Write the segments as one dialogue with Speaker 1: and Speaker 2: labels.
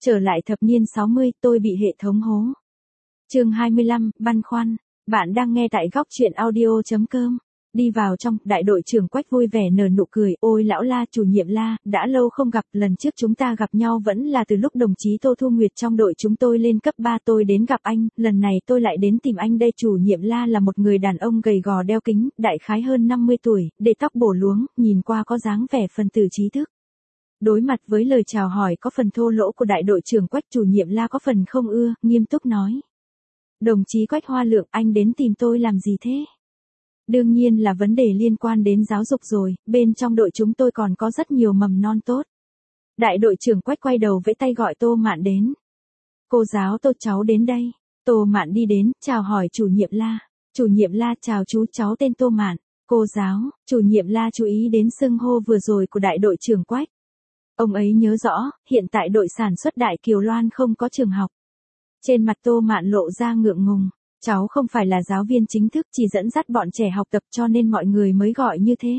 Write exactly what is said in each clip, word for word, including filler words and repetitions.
Speaker 1: Trở lại thập niên sáu mươi, tôi bị hệ thống hố. Chương hai mươi lăm, băn khoăn. Bạn đang nghe tại góc truyện audio chấm com. Đi vào trong, đại đội trưởng Quách vui vẻ nở nụ cười, ôi lão La, chủ nhiệm La, đã lâu không gặp, lần trước chúng ta gặp nhau vẫn là từ lúc đồng chí Tô Thu Nguyệt trong đội chúng tôi lên cấp ba tôi đến gặp anh, lần này tôi lại đến tìm anh đây. Chủ nhiệm La là một người đàn ông gầy gò đeo kính, đại khái hơn năm mươi tuổi, để tóc bổ luống, nhìn qua có dáng vẻ phần tử trí thức. Đối mặt với lời chào hỏi có phần thô lỗ của đại đội trưởng Quách, chủ nhiệm La có phần không ưa, nghiêm túc nói. Đồng chí Quách Hoa Lượng, anh đến tìm tôi làm gì thế? Đương nhiên là vấn đề liên quan đến giáo dục rồi, bên trong đội chúng tôi còn có rất nhiều mầm non tốt. Đại đội trưởng Quách quay đầu vẫy tay gọi Tô Mạn đến. Cô giáo Tô, cháu đến đây. Tô Mạn đi đến, chào hỏi chủ nhiệm La. Chủ nhiệm La, chào chú, cháu tên Tô Mạn. Cô giáo, chủ nhiệm La chú ý đến xưng hô vừa rồi của đại đội trưởng Quách. Ông ấy nhớ rõ, hiện tại đội sản xuất Đại Kiều Loan không có trường học. Trên mặt Tô Mạn lộ ra ngượng ngùng. Cháu không phải là giáo viên chính thức, chỉ dẫn dắt bọn trẻ học tập cho nên mọi người mới gọi như thế.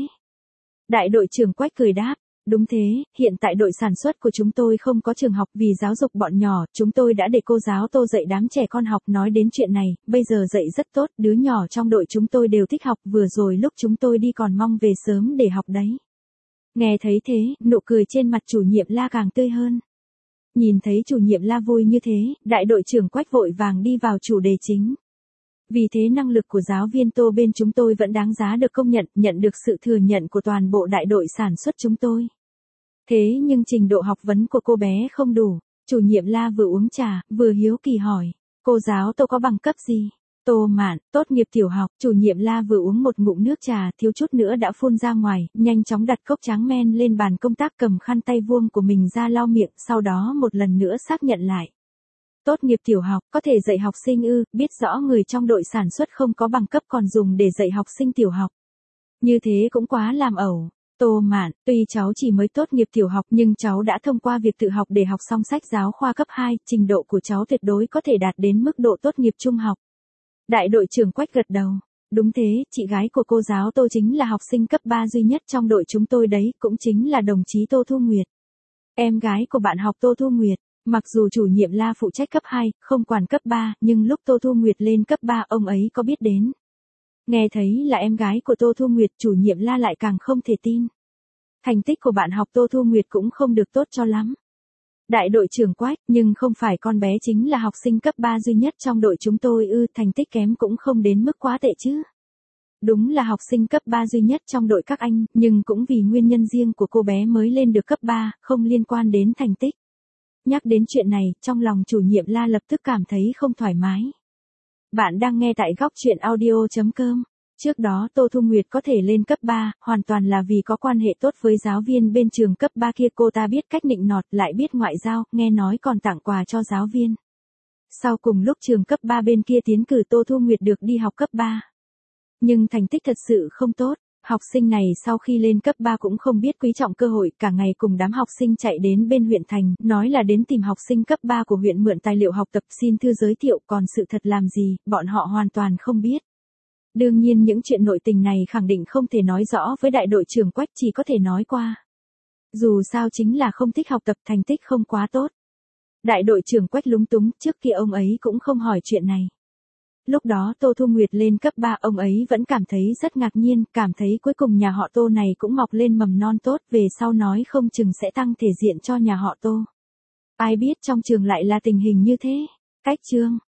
Speaker 1: Đại đội trưởng Quách cười đáp. Đúng thế, hiện tại đội sản xuất của chúng tôi không có trường học vì giáo dục bọn nhỏ, chúng tôi đã để cô giáo Tô dạy đám trẻ con học. Nói đến chuyện này, bây giờ dạy rất tốt, đứa nhỏ trong đội chúng tôi đều thích học, vừa rồi lúc chúng tôi đi còn mong về sớm để học đấy. Nghe thấy thế, nụ cười trên mặt chủ nhiệm La càng tươi hơn. Nhìn thấy chủ nhiệm La vui như thế, đại đội trưởng Quách vội vàng đi vào chủ đề chính. Vì thế năng lực của giáo viên Tô bên chúng tôi vẫn đáng giá được công nhận, nhận được sự thừa nhận của toàn bộ đại đội sản xuất chúng tôi. Thế nhưng trình độ học vấn của cô bé không đủ, chủ nhiệm La vừa uống trà, vừa hiếu kỳ hỏi, cô giáo Tô có bằng cấp gì? Tô Mạn, tốt nghiệp tiểu học. Chủ nhiệm La vừa uống một ngụm nước trà, thiếu chút nữa đã phun ra ngoài, nhanh chóng đặt cốc tráng men lên bàn công tác, cầm khăn tay vuông của mình ra lau miệng, sau đó một lần nữa xác nhận lại. Tốt nghiệp tiểu học, có thể dạy học sinh ư? Biết rõ người trong đội sản xuất không có bằng cấp còn dùng để dạy học sinh tiểu học. Như thế cũng quá làm ẩu. Tô Mạn, tuy cháu chỉ mới tốt nghiệp tiểu học nhưng cháu đã thông qua việc tự học để học xong sách giáo khoa cấp hai, trình độ của cháu tuyệt đối có thể đạt đến mức độ tốt nghiệp trung học. Đại đội trưởng Quách gật đầu. Đúng thế, chị gái của cô giáo Tô chính là học sinh cấp ba duy nhất trong đội chúng tôi đấy, cũng chính là đồng chí Tô Thu Nguyệt. Em gái của bạn học Tô Thu Nguyệt. Mặc dù chủ nhiệm La phụ trách cấp hai, không quản cấp ba, nhưng lúc Tô Thu Nguyệt lên cấp ba ông ấy có biết đến. Nghe thấy là em gái của Tô Thu Nguyệt, chủ nhiệm La lại càng không thể tin. Thành tích của bạn học Tô Thu Nguyệt cũng không được tốt cho lắm. Đại đội trưởng Quách, nhưng không phải con bé chính là học sinh cấp ba duy nhất trong đội chúng tôi ư? Thành tích kém cũng không đến mức quá tệ chứ. Đúng là học sinh cấp ba duy nhất trong đội các anh, nhưng cũng vì nguyên nhân riêng của cô bé mới lên được cấp ba, không liên quan đến thành tích. Nhắc đến chuyện này, trong lòng chủ nhiệm La lập tức cảm thấy không thoải mái. Bạn đang nghe tại góc truyện audio chấm com. Trước đó Tô Thu Nguyệt có thể lên cấp ba, hoàn toàn là vì có quan hệ tốt với giáo viên bên trường cấp ba kia. Cô ta biết cách nịnh nọt, lại biết ngoại giao, nghe nói còn tặng quà cho giáo viên. Sau cùng lúc trường cấp ba bên kia tiến cử Tô Thu Nguyệt được đi học cấp ba. Nhưng thành tích thật sự không tốt. Học sinh này sau khi lên cấp ba cũng không biết quý trọng cơ hội, cả ngày cùng đám học sinh chạy đến bên huyện thành, nói là đến tìm học sinh cấp ba của huyện mượn tài liệu học tập, xin thư giới thiệu, còn sự thật làm gì, bọn họ hoàn toàn không biết. Đương nhiên những chuyện nội tình này khẳng định không thể nói rõ với đại đội trưởng Quách, chỉ có thể nói qua. Dù sao chính là không thích học tập, thành tích không quá tốt. Đại đội trưởng Quách lúng túng, trước kia ông ấy cũng không hỏi chuyện này. Lúc đó Tô Thu Nguyệt lên cấp ba, ông ấy vẫn cảm thấy rất ngạc nhiên, cảm thấy cuối cùng nhà họ Tô này cũng mọc lên mầm non tốt, về sau nói không chừng sẽ tăng thể diện cho nhà họ Tô. Ai biết trong trường lại là tình hình như thế. Cách chương,